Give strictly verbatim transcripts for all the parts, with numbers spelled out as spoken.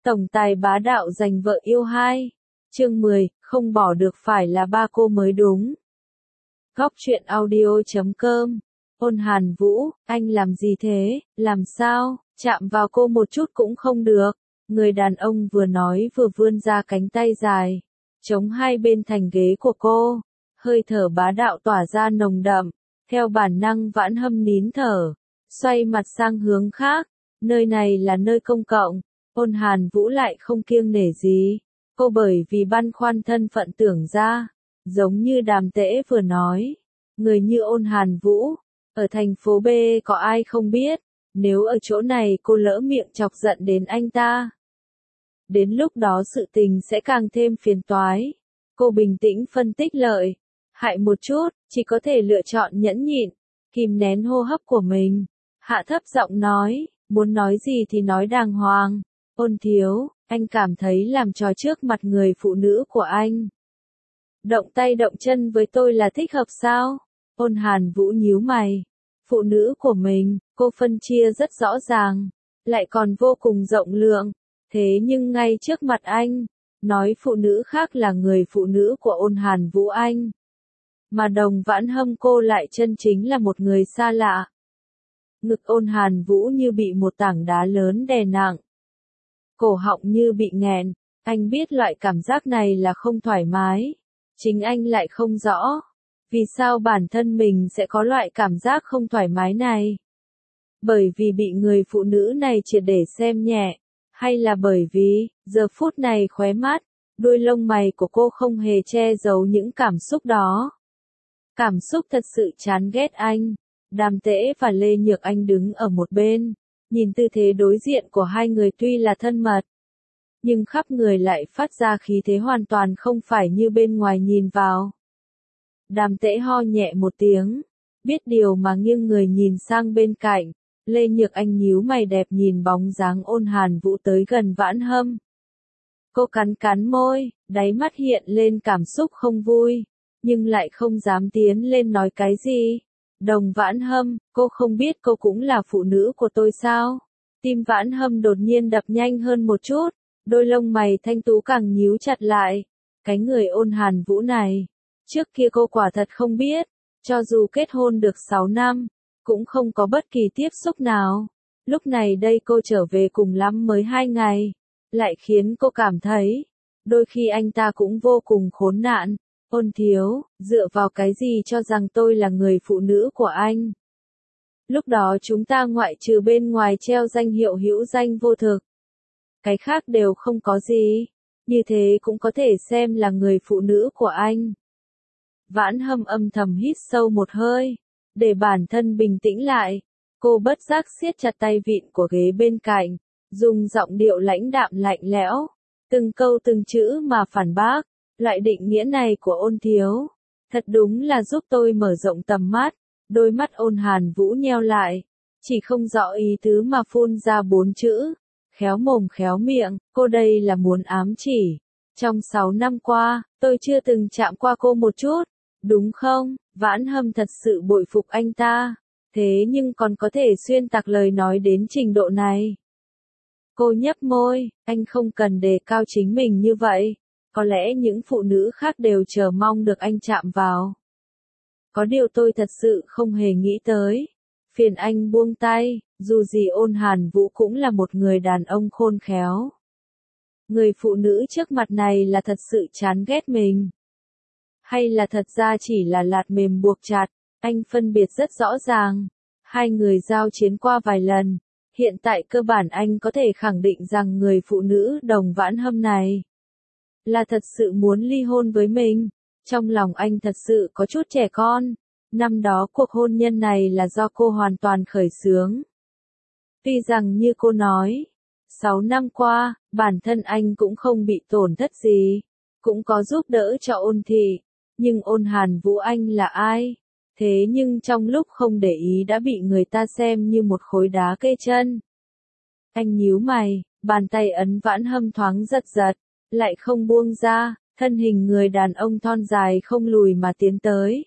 Tổng tài bá đạo giành vợ yêu hai. Chương mười, không bỏ được phải là ba cô mới đúng. Góc truyện audio chấm com. Ôn Hàn Vũ, anh làm gì thế, làm sao, chạm vào cô một chút cũng không được. Người đàn ông vừa nói vừa vươn ra cánh tay dài, chống hai bên thành ghế của cô. Hơi thở bá đạo tỏa ra nồng đậm, theo bản năng Vãn Hâm nín thở, xoay mặt sang hướng khác. Nơi này là nơi công cộng. Ôn Hàn Vũ lại không kiêng nể gì. Cô bởi vì băn khoăn thân phận tưởng ra, giống như Đàm Tễ vừa nói, người như Ôn Hàn Vũ, ở thành phố B có ai không biết, nếu ở chỗ này cô lỡ miệng chọc giận đến anh ta. Đến lúc đó sự tình sẽ càng thêm phiền toái. Cô bình tĩnh phân tích lợi, hại một chút, chỉ có thể lựa chọn nhẫn nhịn, kìm nén hô hấp của mình, hạ thấp giọng nói, muốn nói gì thì nói đàng hoàng. Ôn thiếu, anh cảm thấy làm trò trước mặt người phụ nữ của anh, động tay động chân với tôi là thích hợp sao? Ôn Hàn Vũ nhíu mày. Phụ nữ của mình, cô phân chia rất rõ ràng, lại còn vô cùng rộng lượng. Thế nhưng ngay trước mặt anh, nói phụ nữ khác là người phụ nữ của Ôn Hàn Vũ anh. Mà Đồng Vãn Hâm cô lại chân chính là một người xa lạ. Ngực Ôn Hàn Vũ như bị một tảng đá lớn đè nặng. Cổ họng như bị nghẹn, anh biết loại cảm giác này là không thoải mái. Chính anh lại không rõ, vì sao bản thân mình sẽ có loại cảm giác không thoải mái này. Bởi vì bị người phụ nữ này triệt để xem nhẹ, hay là bởi vì, giờ phút này khóe mắt, đuôi lông mày của cô không hề che giấu những cảm xúc đó. Cảm xúc thật sự chán ghét anh. Đàm Tễ và Lê Nhược Anh đứng ở một bên, nhìn tư thế đối diện của hai người tuy là thân mật, nhưng khắp người lại phát ra khí thế hoàn toàn không phải như bên ngoài nhìn vào. Đàm Tễ ho nhẹ một tiếng, biết điều mà nghiêng người nhìn sang bên cạnh. Lê Nhược Anh nhíu mày đẹp nhìn bóng dáng Ôn Hàn Vũ tới gần Vãn Hâm. Cô cắn cắn môi, đáy mắt hiện lên cảm xúc không vui, nhưng lại không dám tiến lên nói cái gì. Đồng Vãn Hâm, cô không biết cô cũng là phụ nữ của tôi sao? Tim Vãn Hâm đột nhiên đập nhanh hơn một chút, đôi lông mày thanh tú càng nhíu chặt lại. Cái người Ôn Hàn Vũ này, trước kia cô quả thật không biết, cho dù kết hôn được sáu năm, cũng không có bất kỳ tiếp xúc nào. Lúc này đây cô trở về cùng lắm mới hai ngày, lại khiến cô cảm thấy, đôi khi anh ta cũng vô cùng khốn nạn. Ôn thiếu, dựa vào cái gì cho rằng tôi là người phụ nữ của anh? Lúc đó chúng ta ngoại trừ bên ngoài treo danh hiệu hữu danh vô thực, cái khác đều không có gì, như thế cũng có thể xem là người phụ nữ của anh. Vãn Hâm âm thầm hít sâu một hơi, để bản thân bình tĩnh lại, cô bất giác siết chặt tay vịn của ghế bên cạnh, dùng giọng điệu lãnh đạm lạnh lẽo, từng câu từng chữ mà phản bác. Loại định nghĩa này của Ôn thiếu, thật đúng là giúp tôi mở rộng tầm mắt. Đôi mắt Ôn Hàn Vũ nheo lại, chỉ không rõ ý tứ mà phun ra bốn chữ, khéo mồm khéo miệng. Cô đây là muốn ám chỉ, trong sáu năm qua, tôi chưa từng chạm qua cô một chút, đúng không? Vãn Hâm thật sự bội phục anh ta, thế nhưng còn có thể xuyên tạc lời nói đến trình độ này. Cô nhấp môi, anh không cần đề cao chính mình như vậy. Có lẽ những phụ nữ khác đều chờ mong được anh chạm vào. Có điều tôi thật sự không hề nghĩ tới. Phiền anh buông tay, dù gì Ôn Hàn Vũ cũng là một người đàn ông khôn khéo. Người phụ nữ trước mặt này là thật sự chán ghét mình, hay là thật ra chỉ là lạt mềm buộc chặt? Anh phân biệt rất rõ ràng. Hai người giao chiến qua vài lần. Hiện tại cơ bản anh có thể khẳng định rằng người phụ nữ Đồng Vãn Hâm này là thật sự muốn ly hôn với mình. Trong lòng anh thật sự có chút trẻ con. Năm đó cuộc hôn nhân này là do cô hoàn toàn khởi xướng. Tuy rằng như cô nói, sáu năm qua, bản thân anh cũng không bị tổn thất gì, cũng có giúp đỡ cho Ôn thị, nhưng Ôn Hàn Vũ anh là ai? Thế nhưng trong lúc không để ý đã bị người ta xem như một khối đá kê chân. Anh nhíu mày, bàn tay ấn Vãn Hâm thoáng giật giật, lại không buông ra, thân hình người đàn ông thon dài không lùi mà tiến tới.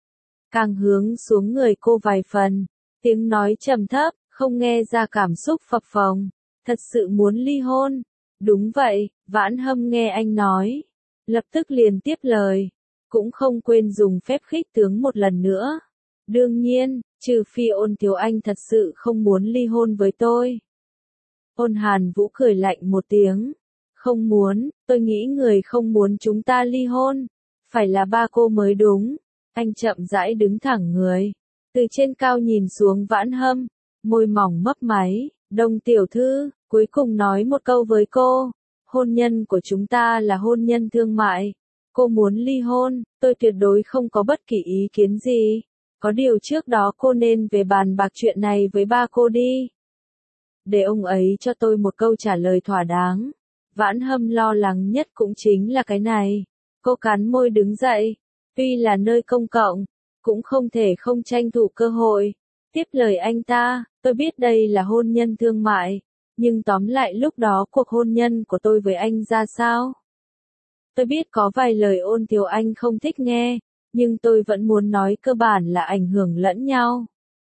Càng hướng xuống người cô vài phần, tiếng nói trầm thấp, không nghe ra cảm xúc phập phồng, thật sự muốn ly hôn. Đúng vậy, Vãn Hâm nghe anh nói. Lập tức liền tiếp lời. Cũng không quên dùng phép khích tướng một lần nữa. Đương nhiên, trừ phi Ôn Thiếu Anh thật sự không muốn ly hôn với tôi. Ôn Hàn Vũ cười lạnh một tiếng. Không muốn, tôi nghĩ người không muốn chúng ta ly hôn. Phải là ba cô mới đúng. Anh chậm rãi đứng thẳng người. Từ trên cao nhìn xuống Vãn Hâm. Môi mỏng mấp máy. Đông tiểu thư, cuối cùng nói một câu với cô. Hôn nhân của chúng ta là hôn nhân thương mại. Cô muốn ly hôn, tôi tuyệt đối không có bất kỳ ý kiến gì. Có điều trước đó cô nên về bàn bạc chuyện này với ba cô đi. Để ông ấy cho tôi một câu trả lời thỏa đáng. Vãn Hâm lo lắng nhất cũng chính là cái này. Cô cắn môi đứng dậy. Tuy là nơi công cộng, cũng không thể không tranh thủ cơ hội. Tiếp lời anh ta, tôi biết đây là hôn nhân thương mại. Nhưng tóm lại lúc đó cuộc hôn nhân của tôi với anh ra sao? Tôi biết có vài lời Ôn Thiếu Anh không thích nghe, nhưng tôi vẫn muốn nói cơ bản là ảnh hưởng lẫn nhau.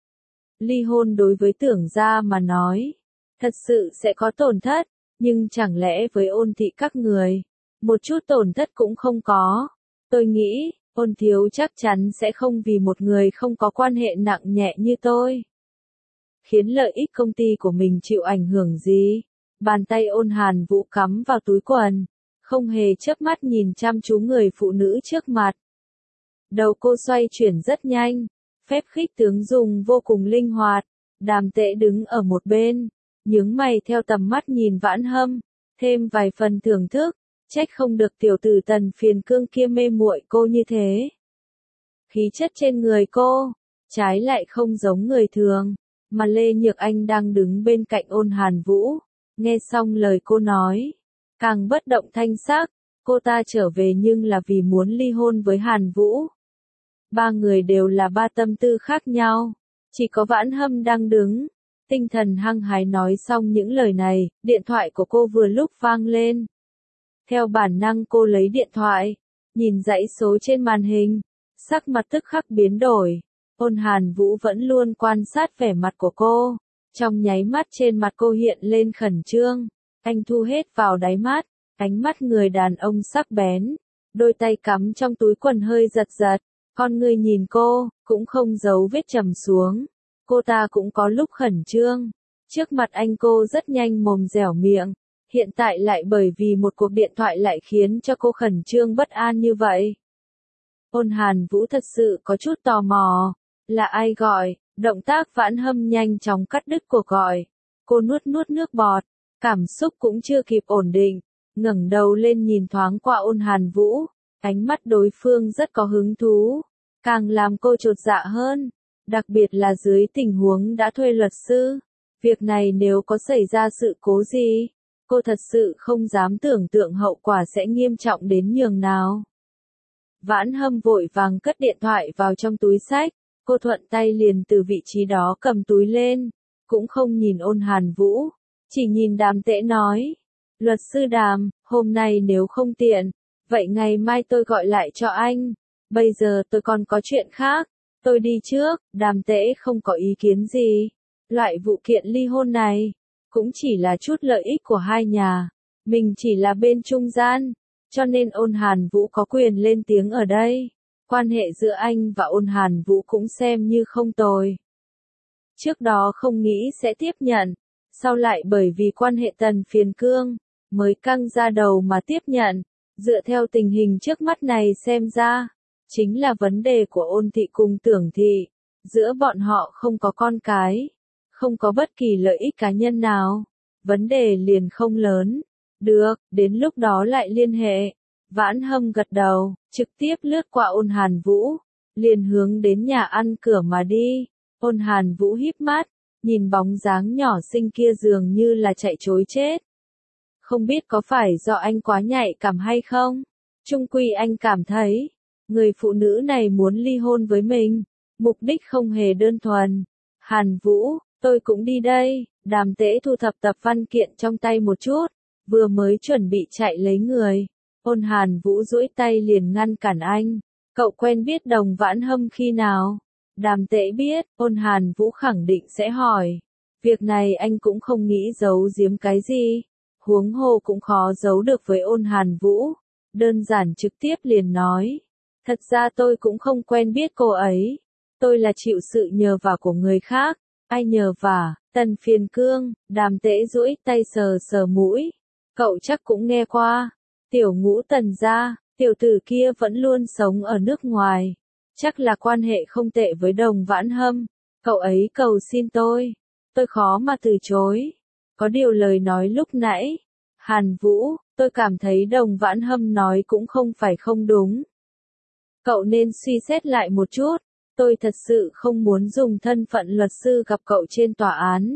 Ly hôn đối với Tưởng gia mà nói, thật sự sẽ có tổn thất, nhưng chẳng lẽ với Ôn thị các người, một chút tổn thất cũng không có. Tôi nghĩ, Ôn Thiếu chắc chắn sẽ không vì một người không có quan hệ nặng nhẹ như tôi, khiến lợi ích công ty của mình chịu ảnh hưởng gì. Bàn tay Ôn Hàn Vũ cắm vào túi quần, không hề chớp mắt nhìn chăm chú người phụ nữ trước mặt. Đầu cô xoay chuyển rất nhanh, phép khích tướng dùng vô cùng linh hoạt. Đàm Tễ đứng ở một bên, nhướng mày theo tầm mắt nhìn Vãn Hâm, thêm vài phần thưởng thức, trách không được tiểu tử Tần Phiền Cương kia mê muội cô như thế. Khí chất trên người cô, trái lại không giống người thường, mà Lê Nhược Anh đang đứng bên cạnh Ôn Hàn Vũ, nghe xong lời cô nói, càng bất động thanh sắc. Cô ta trở về nhưng là vì muốn ly hôn với Hàn Vũ. Ba người đều là ba tâm tư khác nhau. Chỉ có Vãn Hâm đang đứng, tinh thần hăng hái nói xong những lời này, điện thoại của cô vừa lúc vang lên. Theo bản năng cô lấy điện thoại, nhìn dãy số trên màn hình, sắc mặt tức khắc biến đổi. Ôn Hàn Vũ vẫn luôn quan sát vẻ mặt của cô, trong nháy mắt trên mặt cô hiện lên khẩn trương. Anh thu hết vào đáy mắt, ánh mắt người đàn ông sắc bén, đôi tay cắm trong túi quần hơi giật giật, con người nhìn cô, cũng không giấu vết trầm xuống. Cô ta cũng có lúc khẩn trương, trước mặt anh cô rất nhanh mồm dẻo miệng, hiện tại lại bởi vì một cuộc điện thoại lại khiến cho cô khẩn trương bất an như vậy. Ôn Hàn Vũ thật sự có chút tò mò, là ai gọi, động tác Vãn Hâm nhanh chóng cắt đứt cuộc gọi. Cô nuốt nuốt nước bọt, cảm xúc cũng chưa kịp ổn định, ngẩng đầu lên nhìn thoáng qua Ôn Hàn Vũ, ánh mắt đối phương rất có hứng thú, càng làm cô chột dạ hơn, đặc biệt là dưới tình huống đã thuê luật sư. Việc này nếu có xảy ra sự cố gì, cô thật sự không dám tưởng tượng hậu quả sẽ nghiêm trọng đến nhường nào. Vãn Hâm vội vàng cất điện thoại vào trong túi xách, cô thuận tay liền từ vị trí đó cầm túi lên, cũng không nhìn Ôn Hàn Vũ, chỉ nhìn Đàm Tễ nói, luật sư Đàm, hôm nay nếu không tiện, vậy ngày mai tôi gọi lại cho anh, bây giờ tôi còn có chuyện khác, tôi đi trước. Đàm Tễ không có ý kiến gì, loại vụ kiện ly hôn này, cũng chỉ là chút lợi ích của hai nhà, mình chỉ là bên trung gian, cho nên Ôn Hàn Vũ có quyền lên tiếng ở đây. Quan hệ giữa anh và Ôn Hàn Vũ cũng xem như không tồi. Trước đó không nghĩ sẽ tiếp nhận, sau lại bởi vì quan hệ Tần Phiền Cương, mới căng ra đầu mà tiếp nhận. Dựa theo tình hình trước mắt này xem ra, chính là vấn đề của Ôn thị cùng Tưởng thị. Giữa bọn họ không có con cái, không có bất kỳ lợi ích cá nhân nào, vấn đề liền không lớn. Được, đến lúc đó lại liên hệ. Vãn Hâm gật đầu, trực tiếp lướt qua Ôn Hàn Vũ, liền hướng đến nhà ăn cửa mà đi. Ôn Hàn Vũ híp mắt, nhìn bóng dáng nhỏ xinh kia dường như là chạy trối chết. Không biết có phải do anh quá nhạy cảm hay không? Chung quy anh cảm thấy, người phụ nữ này muốn ly hôn với mình, mục đích không hề đơn thuần. Hàn Vũ, tôi cũng đi đây. Đàm Tễ thu thập tập văn kiện trong tay một chút, vừa mới chuẩn bị chạy lấy người. Ôn Hàn Vũ duỗi tay liền ngăn cản anh. Cậu quen biết Đồng Vãn Hâm khi nào? Đàm Tễ biết, Ôn Hàn Vũ khẳng định sẽ hỏi. Việc này anh cũng không nghĩ giấu giếm cái gì. huống hồ cũng khó giấu được với Ôn Hàn Vũ, đơn giản trực tiếp liền nói. Thật ra tôi cũng không quen biết cô ấy, tôi là chịu sự nhờ vả của người khác. Ai nhờ vả? Tần Phiền Cương. Đàm Tễ duỗi tay sờ sờ mũi. Cậu chắc cũng nghe qua. Tiểu Ngũ Tần gia, tiểu tử kia vẫn luôn sống ở nước ngoài. Chắc là quan hệ không tệ với Đồng Vãn Hâm. Cậu ấy cầu xin tôi. Tôi khó mà từ chối. Có điều lời nói lúc nãy. Hàn Vũ, tôi cảm thấy Đồng Vãn Hâm nói cũng không phải không đúng. Cậu nên suy xét lại một chút. Tôi thật sự không muốn dùng thân phận luật sư gặp cậu trên tòa án.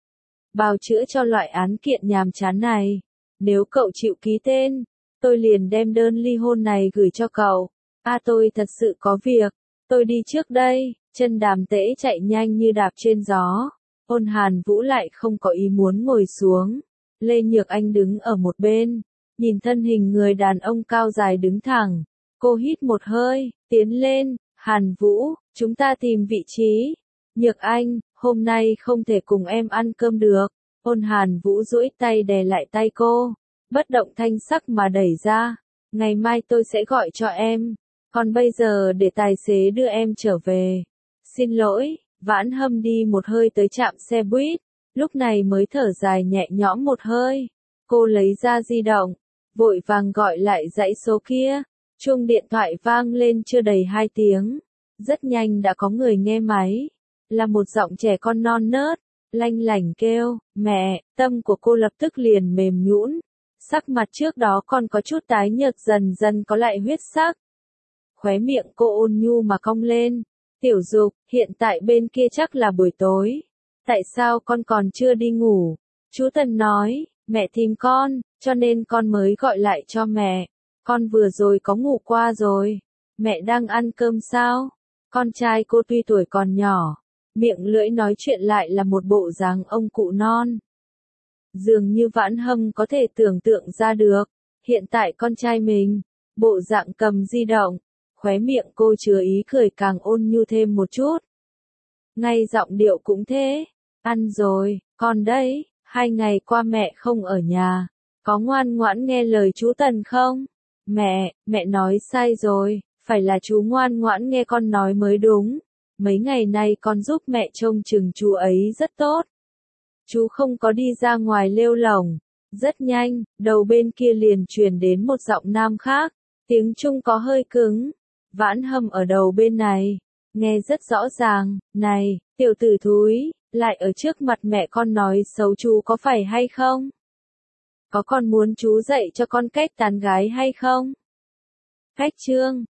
Bào chữa cho loại án kiện nhàm chán này. Nếu cậu chịu ký tên, tôi liền đem đơn ly hôn này gửi cho cậu. À tôi thật sự có việc. Tôi đi trước đây. Chân Đàm Tễ chạy nhanh như đạp trên gió. Ôn Hàn Vũ lại không có ý muốn ngồi xuống. Lê Nhược Anh đứng ở một bên. Nhìn thân hình người đàn ông cao dài đứng thẳng. Cô hít một hơi, tiến lên. Hàn Vũ, chúng ta tìm vị trí. Nhược Anh, hôm nay không thể cùng em ăn cơm được. Ôn Hàn Vũ duỗi tay đè lại tay cô. Bất động thanh sắc mà đẩy ra. Ngày mai tôi sẽ gọi cho em. Còn bây giờ để tài xế đưa em trở về. Xin lỗi, Vãn Hâm đi một hơi tới trạm xe buýt. Lúc này mới thở dài nhẹ nhõm một hơi. Cô lấy ra di động. Vội vàng gọi lại dãy số kia. Chuông điện thoại vang lên chưa đầy hai tiếng. Rất nhanh đã có người nghe máy. Là một giọng trẻ con non nớt. Lanh lảnh kêu, mẹ, tâm của cô lập tức liền mềm nhũn. Sắc mặt trước đó còn có chút tái nhợt dần dần có lại huyết sắc. Khóe miệng cô ôn nhu mà cong lên. Tiểu Dục, hiện tại bên kia chắc là buổi tối. Tại sao con còn chưa đi ngủ? Chú Tần nói, mẹ tìm con, cho nên con mới gọi lại cho mẹ. Con vừa rồi có ngủ qua rồi. Mẹ đang ăn cơm sao? Con trai cô tuy tuổi còn nhỏ, miệng lưỡi nói chuyện lại là một bộ dáng ông cụ non. Dường như Vãn Hâm có thể tưởng tượng ra được. Hiện tại con trai mình, bộ dạng cầm di động. Khóe miệng cô chứa ý cười càng ôn nhu thêm một chút. Ngay giọng điệu cũng thế. Ăn rồi, con đấy, hai ngày qua mẹ không ở nhà. Có ngoan ngoãn nghe lời chú Tần không? Mẹ, mẹ nói sai rồi, phải là chú ngoan ngoãn nghe con nói mới đúng. Mấy ngày nay con giúp mẹ trông chừng chú ấy rất tốt. Chú không có đi ra ngoài lêu lổng. Rất nhanh, đầu bên kia liền truyền đến một giọng nam khác. Tiếng Trung có hơi cứng. Vãn Hâm ở đầu bên này. Nghe rất rõ ràng. Này, tiểu tử thúi, lại ở trước mặt mẹ con nói xấu chú có phải hay không? Có con muốn chú dạy cho con cách tán gái hay không? Cách chương